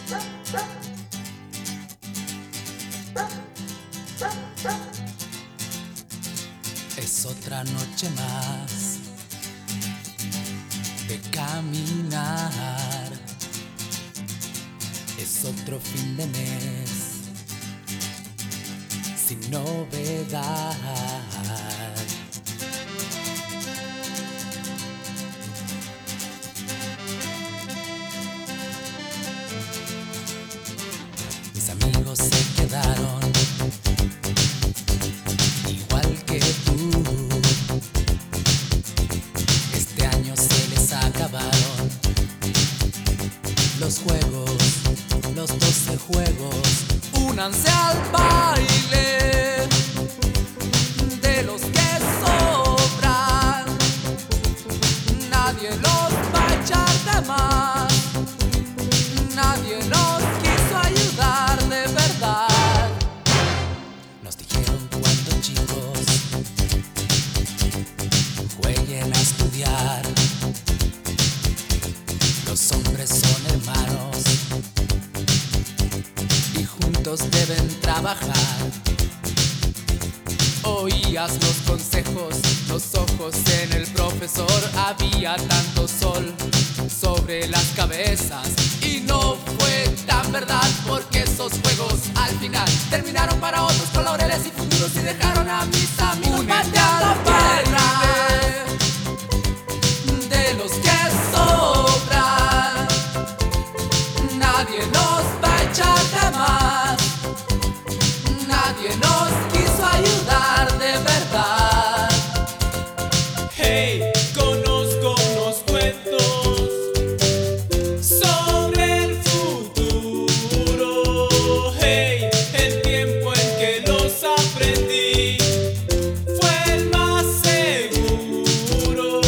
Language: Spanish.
Es otra noche más de caminar, es otro fin de mes sin novedad. Mis amigos se quedaron igual que tú. Este año se les acabaron los juegos, los 12 juegos. Únanse al baile de los que sobran. Nadie los va a echar de más. Nadie nos quiso ayudar de verdad. Nos dijeron cuando chicos jueguen a estudiar. Los hombres son hermanos y juntos deben trabajar. Oías los consejos, los ojos en el profesor. Había tanto sol sobre las cabezas y no fue tan verdad, porque esos juegos al final terminaron para otros con laureles y futuros y dejaron a mis amigos. Únete a la baile de los que sobran. Nadie nos va a echar de más. Nadie nos quiso ayudar de verdad. Hey, conozco unos cuentos sobre el futuro. Hey, el tiempo en que los aprendí fue el más seguro.